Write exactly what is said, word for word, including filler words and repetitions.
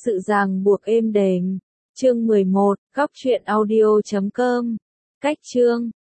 sự ràng buộc êm đềm. Chương mười một, Góc truyện audio chấm com. Cách chương